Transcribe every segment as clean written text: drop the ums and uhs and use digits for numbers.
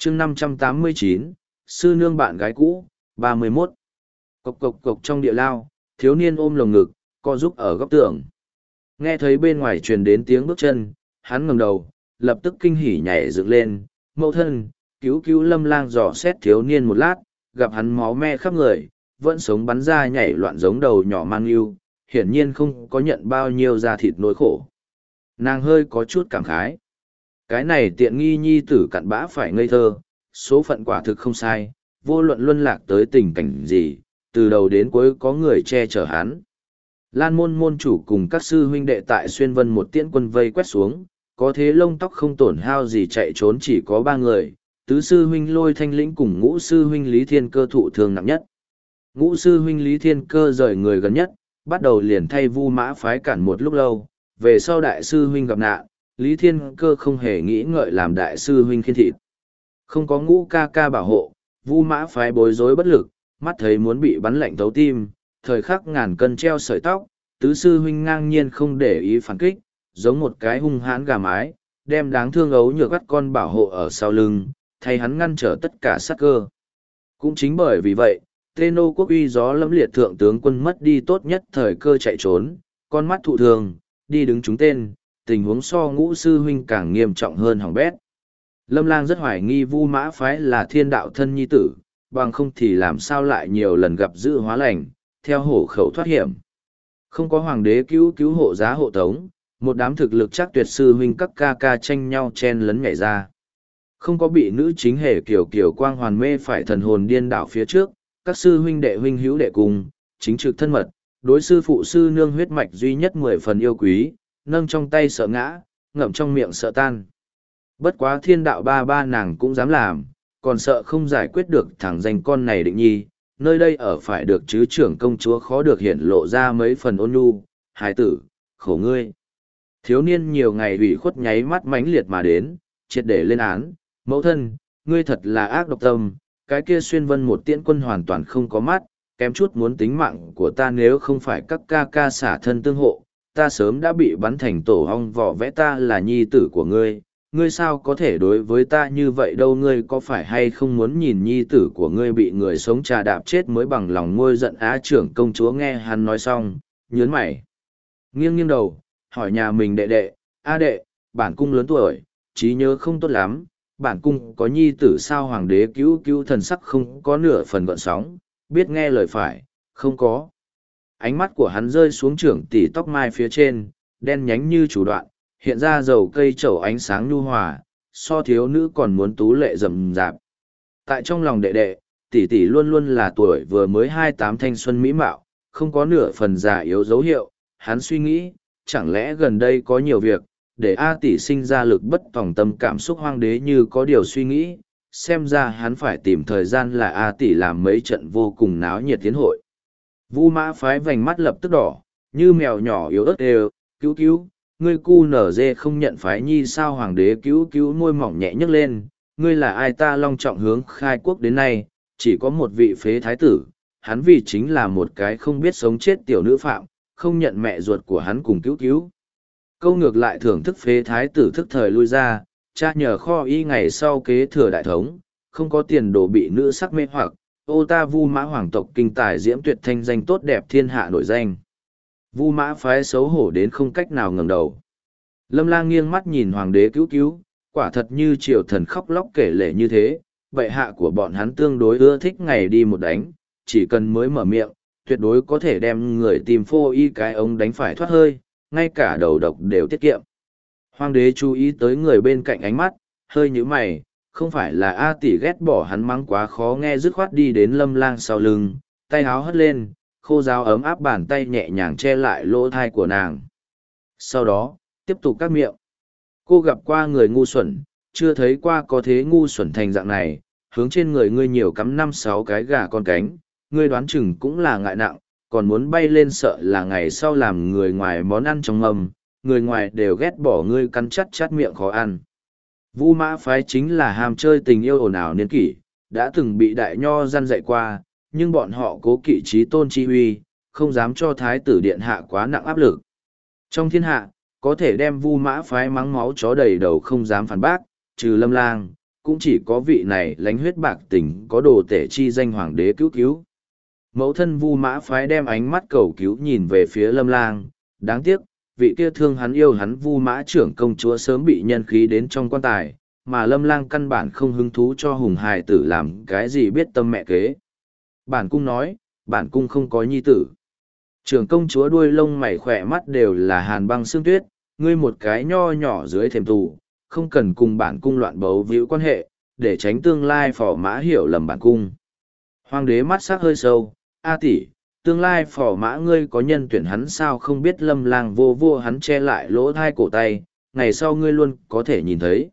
chương 589, sư nương bạn gái cũ, 31. Cộc cộc cộc trong địa lao, thiếu niên ôm lồng ngực, co giúp ở góc tường. Nghe thấy bên ngoài truyền đến tiếng bước chân, hắn ngẩng đầu, lập tức kinh hỉ nhảy dựng lên. Mẫu thân, cứu cứu Lâm Lang dò xét thiếu niên một lát, gặp hắn máu me khắp người, vẫn sống bắn ra nhảy loạn giống đầu nhỏ mang yêu, hiển nhiên không có nhận bao nhiêu da thịt nỗi khổ. Nàng hơi có chút cảm khái. Cái này tiện nghi nhi tử cặn bã phải ngây thơ, số phận quả thực không sai, vô luận luân lạc tới tình cảnh gì, từ đầu đến cuối có người che chở hắn. Lan môn môn chủ cùng các sư huynh đệ tại xuyên vân một tiễn quân vây quét xuống, có thế lông tóc không tổn hao gì chạy trốn chỉ có 3 người, tứ sư huynh Lôi Thanh Lĩnh cùng ngũ sư huynh Lý Thiên Cơ thụ thương nặng nhất. Ngũ sư huynh Lý Thiên Cơ rời người gần nhất, bắt đầu liền thay Vu Mã phái cản một lúc lâu, về sau đại sư huynh gặp nạn, Lý Thiên Cơ không hề nghĩ ngợi làm đại sư huynh khiên thịt. Không có ngũ ca ca bảo hộ, Vu Mã phái bối rối bất lực, mắt thấy muốn bị bắn lạnh thấu tim, thời khắc ngàn cân treo sợi tóc, tứ sư huynh ngang nhiên không để ý phản kích, giống một cái hung hãn gà mái, đem đáng thương ấu nhược gắt con bảo hộ ở sau lưng, thay hắn ngăn trở tất cả sát cơ. Cũng chính bởi vì vậy, Tê Nô Quốc uy gió lẫm liệt thượng tướng quân mất đi tốt nhất thời cơ chạy trốn, con mắt thụ thường, đi đứng trúng tên, tình huống so ngũ sư huynh càng nghiêm trọng hơn hỏng bét. Lâm Lang rất hoài nghi Vu Mã phái là thiên đạo thân nhi tử, bằng không thì làm sao lại nhiều lần gặp dự hóa lành, theo hổ khẩu thoát hiểm. Không có hoàng đế cứu cứu hộ giá hộ tống, một đám thực lực chắc tuyệt sư huynh các ca ca tranh nhau chen lấn nhảy ra. Không có bị nữ chính hề kiểu kiểu quang hoàn mê phải thần hồn điên đảo phía trước, các sư huynh đệ huynh hữu đệ cùng, chính trực thân mật, đối sư phụ sư nương huyết mạch duy nhất 10 phần yêu quý, nâng trong tay sợ ngã, ngậm trong miệng sợ tan. Bất quá thiên đạo ba ba nàng cũng dám làm, còn sợ không giải quyết được thằng danh con này định nhi, nơi đây ở phải được chứ trưởng công chúa khó được hiển lộ ra mấy phần ôn nhu, hài tử, khổ ngươi. Thiếu niên nhiều ngày ủy khuất nháy mắt mãnh liệt mà đến, triệt để lên án, mẫu thân, ngươi thật là ác độc tâm, cái kia xuyên vân một tiễn quân hoàn toàn không có mắt, kém chút muốn tính mạng của ta nếu không phải các ca ca xả thân tương hộ, ta sớm đã bị bắn thành tổ hong vỏ vẽ ta là nhi tử của ngươi. Ngươi sao có thể đối với ta như vậy đâu, ngươi có phải hay không muốn nhìn nhi tử của ngươi bị người sống trà đạp chết mới bằng lòng ngôi giận á trưởng công chúa nghe hắn nói xong, nhớn mày. Nghiêng nghiêng đầu, hỏi nhà mình đệ đệ, a đệ, bản cung lớn tuổi, trí nhớ không tốt lắm, bản cung có nhi tử sao hoàng đế cứu cứu thần sắc không có nửa phần gợn sóng, biết nghe lời phải, không có. Ánh mắt của hắn rơi xuống trưởng tỷ tóc mai phía trên, đen nhánh như chủ đoạn, hiện ra dầu cây trầu ánh sáng nhu hòa, so thiếu nữ còn muốn tú lệ rầm rạp. Tại trong lòng đệ đệ, tỷ tỷ luôn luôn là tuổi vừa mới 28 thanh xuân mỹ mạo, không có nửa phần già yếu dấu hiệu, hắn suy nghĩ, chẳng lẽ gần đây có nhiều việc, để A tỷ sinh ra lực bất tòng tâm cảm xúc hoang đế như có điều suy nghĩ, xem ra hắn phải tìm thời gian là A tỷ làm mấy trận vô cùng náo nhiệt tiến hội. Vu Mã phái vành mắt lập tức đỏ, như mèo nhỏ yếu ớt đều, cứu cứu, ngươi cu nở dê không nhận phái nhi sao hoàng đế cứu cứu môi mỏng nhẹ nhấc lên, ngươi là ai ta long trọng hướng khai quốc đến nay, chỉ có một vị phế thái tử, hắn vì chính là một cái không biết sống chết tiểu nữ phạm, không nhận mẹ ruột của hắn cùng cứu cứu. Câu ngược lại thưởng thức phế thái tử thức thời lui ra, cha nhờ kho y ngày sau kế thừa đại thống, không có tiền đồ bị nữ sắc mê hoặc, ô ta Vu Mã hoàng tộc kinh tài diễm tuyệt thanh danh tốt đẹp thiên hạ nổi danh. Vu Mã phái xấu hổ đến không cách nào ngẩng đầu. Lâm Lang nghiêng mắt nhìn hoàng đế cứu cứu, quả thật như triều thần khóc lóc kể lể như thế, bệ hạ của bọn hắn tương đối ưa thích ngày đi một đánh, chỉ cần mới mở miệng, tuyệt đối có thể đem người tìm phô y cái ống đánh phải thoát hơi, ngay cả đầu độc đều tiết kiệm. Hoàng đế chú ý tới người bên cạnh ánh mắt, hơi nhíu mày, không phải là A tỷ ghét bỏ hắn mắng quá khó nghe, dứt khoát đi đến Lâm Lang sau lưng, tay áo hất lên, khô giáo ấm áp bàn tay nhẹ nhàng che lại lỗ thai của nàng. Sau đó, tiếp tục cắt miệng. Cô gặp qua người ngu xuẩn, chưa thấy qua có thế ngu xuẩn thành dạng này, hướng trên người ngươi nhiều cắm 5-6 cái gà con cánh, ngươi đoán chừng cũng là ngại nặng, còn muốn bay lên sợ là ngày sau làm người ngoài món ăn trong mâm, người ngoài đều ghét bỏ ngươi cắn chắt chát miệng khó ăn. Vu Mã phái chính là ham chơi tình yêu ồn ào niên kỷ, đã từng bị đại nho gian dạy qua, nhưng bọn họ cố kỵ trí tôn chi huy, không dám cho thái tử điện hạ quá nặng áp lực. Trong thiên hạ, có thể đem Vu Mã phái mắng máu chó đầy đầu không dám phản bác, trừ Lâm Lang, cũng chỉ có vị này lánh huyết bạc tình có đồ tể chi danh hoàng đế cứu cứu. Mẫu thân Vu Mã Phái đem ánh mắt cầu cứu nhìn về phía Lâm Lang, đáng tiếc, vị kia thương hắn yêu hắn Vu Mã trưởng công chúa sớm bị nhân khí đến trong quan tài, mà Lâm Lang căn bản không hứng thú cho hùng hài tử làm cái gì biết tâm mẹ kế. Bản cung nói, bản cung không có nhi tử. Trưởng công chúa đuôi lông mày khỏe mắt đều là hàn băng xương tuyết, ngươi một cái nho nhỏ dưới thềm tù, không cần cùng bản cung loạn bấu víu quan hệ, để tránh tương lai phò mã hiểu lầm bản cung. Hoàng đế mắt sắc hơi sâu, a tỷ, tương lai phò mã ngươi có nhân tuyển hắn sao không biết. Lâm Lang vô vô hắn che lại lỗ thai cổ tay, ngày sau ngươi luôn có thể nhìn thấy.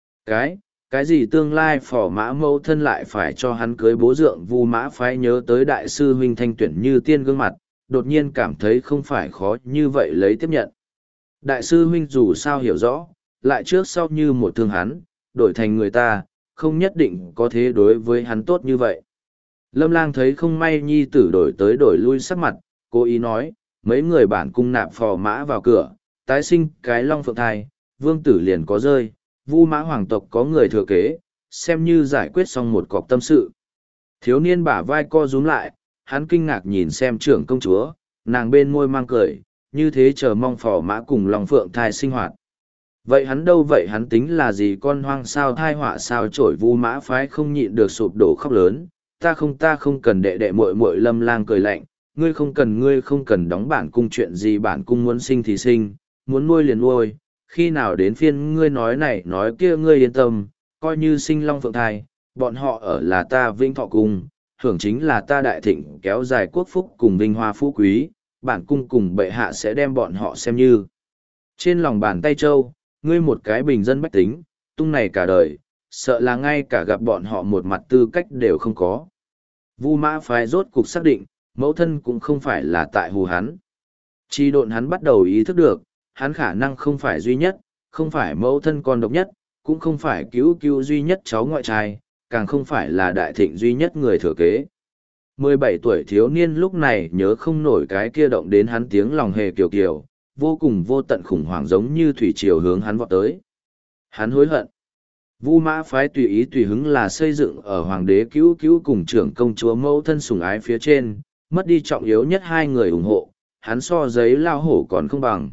Cái gì tương lai phò mã mẫu thân lại phải cho hắn cưới bố dượng Vu Mã Phái nhớ tới đại sư huynh thanh tuyển như tiên gương mặt, đột nhiên cảm thấy không phải khó như vậy lấy tiếp nhận. Đại sư huynh dù sao hiểu rõ, lại trước sau như một thương hắn, đổi thành người ta, không nhất định có thế đối với hắn tốt như vậy. Lâm Lang thấy không may nhi tử đổi tới đổi lui sắc mặt, cố ý nói, mấy người bản cung nạp phò mã vào cửa, tái sinh cái long phượng thai, vương tử liền có rơi, Vu Mã hoàng tộc có người thừa kế, xem như giải quyết xong một cọc tâm sự. Thiếu niên bả vai co rúm lại, hắn kinh ngạc nhìn xem trưởng công chúa, nàng bên môi mang cười, như thế chờ mong phò mã cùng long phượng thai sinh hoạt. Vậy hắn đâu vậy, hắn tính là gì, con hoang sao thai họa sao trổi. Vu Mã Phái không nhịn được sụp đổ khóc lớn, ta không cần đệ đệ muội muội. Lâm Lang cười lạnh, ngươi không cần đóng bản cung, chuyện gì bản cung muốn sinh thì sinh, muốn nuôi liền nuôi, khi nào đến phiên ngươi nói này nói kia. Ngươi yên tâm, coi như sinh long phượng thai, bọn họ ở là ta vinh thọ cung, hưởng chính là ta đại thịnh kéo dài quốc phúc cùng vinh hoa phú quý, bản cung cùng bệ hạ sẽ đem bọn họ xem như trên lòng bàn tay châu. Ngươi một cái bình dân bách tính, tung này cả đời, sợ là ngay cả gặp bọn họ một mặt tư cách đều không có. Vu Mã Phái rốt cục xác định, mẫu thân cũng không phải là tại hù hắn. Chỉ độn hắn bắt đầu ý thức được, hắn khả năng không phải duy nhất, không phải mẫu thân con độc nhất, cũng không phải cứu cứu duy nhất cháu ngoại trai, càng không phải là đại thịnh duy nhất người thừa kế. 17 tuổi thiếu niên lúc này nhớ không nổi cái kia động đến hắn tiếng lòng hề kiều kiều, vô cùng vô tận khủng hoảng giống như thủy triều hướng hắn vọt tới. Hắn hối hận. Vu Mã Phái tùy ý tùy hứng là xây dựng ở hoàng đế cứu cứu cùng trưởng công chúa mẫu thân sủng ái phía trên, mất đi trọng yếu nhất hai người ủng hộ, hắn so giấy lao hổ còn không bằng.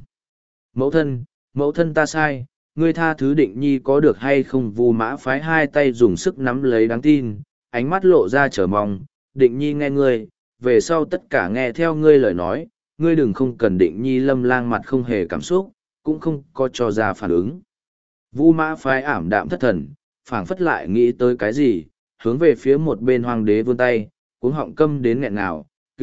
Mẫu thân ta sai, ngươi tha thứ Định Nhi có được hay không? Vu Mã Phái hai tay dùng sức nắm lấy đáng tin, ánh mắt lộ ra chờ mong. Định Nhi nghe ngươi, về sau tất cả nghe theo ngươi lời nói, ngươi đừng không cần. Định Nhi. Lâm Lang mặt không hề cảm xúc, cũng không có cho ra phản ứng. Vu Mã Phái ảm đạm thất thần, phảng phất lại nghĩ tới cái gì, hướng về phía một bên hoàng đế vươn tay, cuống họng câm đến nghẹn nào.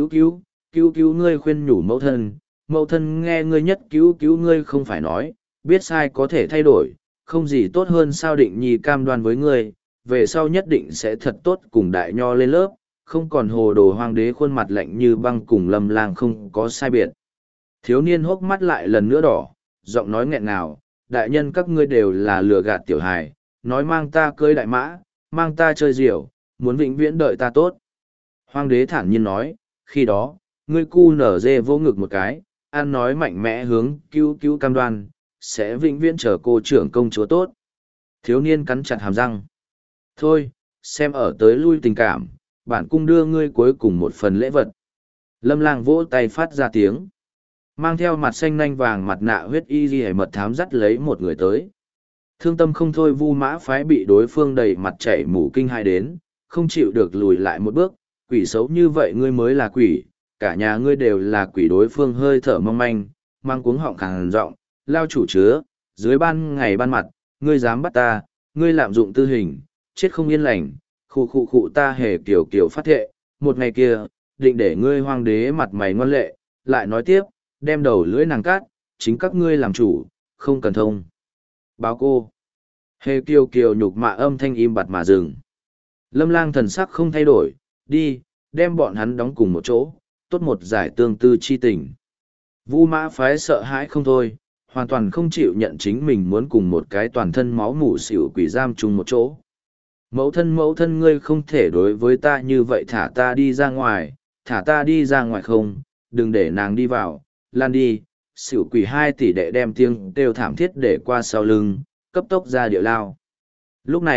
Cứu ngươi, khuyên nhủ mẫu thân nghe ngươi nhất, cứu ngươi không phải nói, biết sai có thể thay đổi, không gì tốt hơn sao? Định Nhi cam đoan với ngươi, về sau nhất định sẽ thật tốt cùng đại nho lên lớp, không còn hồ đồ. Hoàng đế khuôn mặt lạnh như băng, cùng Lâm Lang không có sai biệt. Thiếu niên hốc mắt lại lần nữa đỏ, giọng nói nghẹn ngào, đại nhân các ngươi đều là lừa gạt tiểu hài, nói mang ta cưới đại mã, mang ta chơi diều, muốn vĩnh viễn đợi ta tốt. Hoàng đế thản nhiên nói, khi đó, ngươi cu nở dê vô ngực một cái, ăn nói mạnh mẽ hướng cứu cam đoan, sẽ vĩnh viễn chờ cô trưởng công chúa tốt. Thiếu niên cắn chặt hàm răng. Thôi, xem ở tới lui tình cảm, bản cung đưa ngươi cuối cùng một phần lễ vật. Lâm Lang vỗ tay phát ra tiếng. Mang theo mặt xanh nanh vàng mặt nạ huyết y ghi mật thám dắt lấy một người tới. Thương tâm không thôi. Vu Mã Phái bị đối phương đầy mặt chảy mủ kinh hai đến, không chịu được lùi lại một bước. Quỷ xấu như vậy ngươi mới là quỷ, cả nhà ngươi đều là quỷ. Đối phương hơi thở mong manh, mang cuống họng khàn giọng, lao chủ chứa, dưới ban ngày ban mặt, ngươi dám bắt ta, ngươi lạm dụng tư hình, chết không yên lành. Khụ ta hề kiểu phát thệ, một ngày kia, định để ngươi hoàng đế mặt mày ngoan lệ. Lại nói tiếp, đem đầu lưỡi nàng cát, chính các ngươi làm chủ, không cần thông báo cô. Hề kiều nhục mạ âm thanh im bặt mà dừng. Lâm Lang thần sắc không thay đổi, đi, đem bọn hắn đóng cùng một chỗ, tốt một giải tương tư chi tình. Vu Mã Phái sợ hãi không thôi, hoàn toàn không chịu nhận chính mình muốn cùng một cái toàn thân máu mủ xỉu quỷ giam chung một chỗ. Mẫu thân ngươi không thể đối với ta như vậy, thả ta đi ra ngoài không, đừng để nàng đi vào, lan đi. Xỉu quỷ 2 tỷ đệ đem tiếng kêu thảm thiết để qua sau lưng, cấp tốc ra địa lao. Lúc này,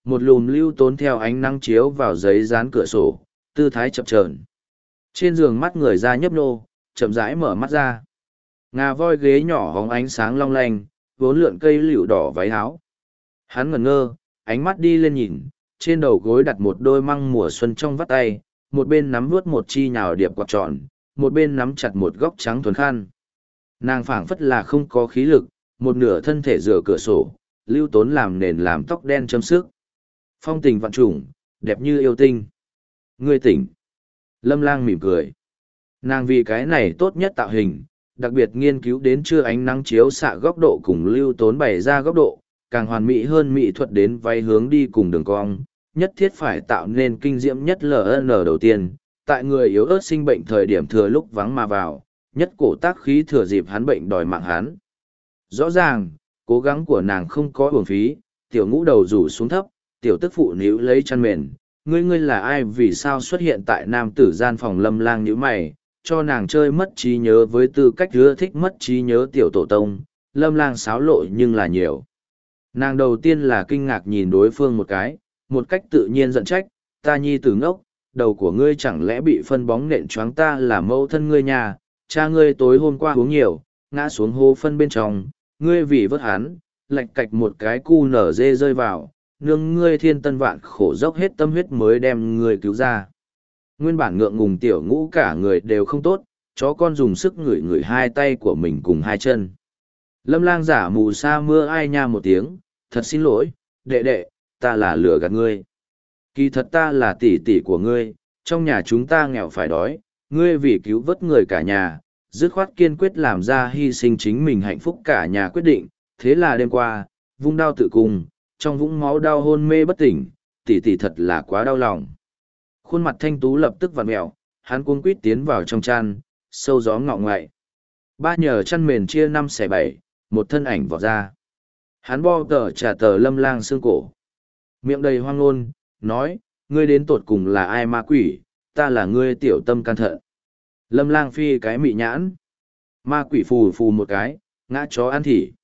một lùm lưu tốn theo ánh nắng chiếu vào giấy dán cửa sổ, tư thái chập chờn. Trên giường mắt người ra nhấp nô, chậm rãi mở mắt ra. Ngà voi ghế nhỏ hóng ánh sáng long lanh, vốn lượn cây lựu đỏ váy áo. Hắn ngẩn ngơ, ánh mắt đi lên nhìn, trên đầu gối đặt một đôi măng mùa xuân trong vắt tay, một bên nắm vuốt một chi nhào điệp quạt tròn, một bên nắm chặt một góc trắng thuần khăn. Nàng phảng phất là không có khí lực, một nửa thân thể dựa cửa sổ, lưu tốn làm nền làm tóc đen châm sức. Phong tình vạn trùng, đẹp như yêu tinh. Ngươi tỉnh. Lâm Lang mỉm cười. Nàng vì cái này tốt nhất tạo hình, đặc biệt nghiên cứu đến chưa ánh nắng chiếu xạ góc độ cùng lưu tốn bày ra góc độ, càng hoàn mỹ hơn mỹ thuật đến váy hướng đi cùng đường cong, nhất thiết phải tạo nên kinh diễm nhất LN đầu tiên, tại người yếu ớt sinh bệnh thời điểm thừa lúc vắng mà vào, nhất cổ tác khí thừa dịp hắn bệnh đòi mạng hắn. Rõ ràng, cố gắng của nàng không có uổng phí, tiểu ngũ đầu rủ xuống thấp, tiểu tức phụ níu lấy chăn mền, ngươi là ai vì sao xuất hiện tại nam tử gian phòng Lâm Lang nhíu mày, cho nàng chơi mất trí nhớ với tư cách ưa thích mất trí nhớ tiểu tổ tông, Lâm Lang xáo lộ nhưng là nhiều. Nàng đầu tiên là kinh ngạc nhìn đối phương một cách tự nhiên giận trách, ta nhi tử ngốc, đầu của ngươi chẳng lẽ bị phân bóng nện choáng ta là mẫu thân ngươi nhà, cha ngươi tối hôm qua uống nhiều, ngã xuống hố phân bên trong, ngươi vì vớt hắn, lạch cạch một cái cu nở dê rơi vào, nương ngươi thiên tân vạn khổ dốc hết tâm huyết mới đem ngươi cứu ra. Nguyên bản ngượng ngùng tiểu ngũ cả người đều không tốt, chó con dùng sức ngửi hai tay của mình cùng hai chân. Lâm Lang giả mù sa mưa ai nha một tiếng, thật xin lỗi, đệ đệ, ta là lừa gạt ngươi. Kỳ thật ta là tỷ tỷ của ngươi, trong nhà chúng ta nghèo phải đói, ngươi vì cứu vớt người cả nhà, dứt khoát kiên quyết làm ra hy sinh chính mình hạnh phúc cả nhà quyết định, thế là đêm qua, vung đao tự cùng, trong vũng máu đau hôn mê bất tỉnh, tỷ tỷ thật là quá đau lòng. Khuôn mặt thanh tú lập tức vặn mẹo, hắn cuống quýt tiến vào trong chăn, sâu gió ngọ ngoại. Ba nhờ chăn mền chia 5/7, một thân ảnh vọt ra. Hắn bo tờ trả tờ Lâm Lang xương cổ. Miệng đầy hoang ngôn, nói, ngươi đến tột cùng là ai ma quỷ, ta là ngươi tiểu tâm can thận. Lâm Lang phi cái mị nhãn. Ma quỷ phù phù một cái, ngã chó ăn thỉ.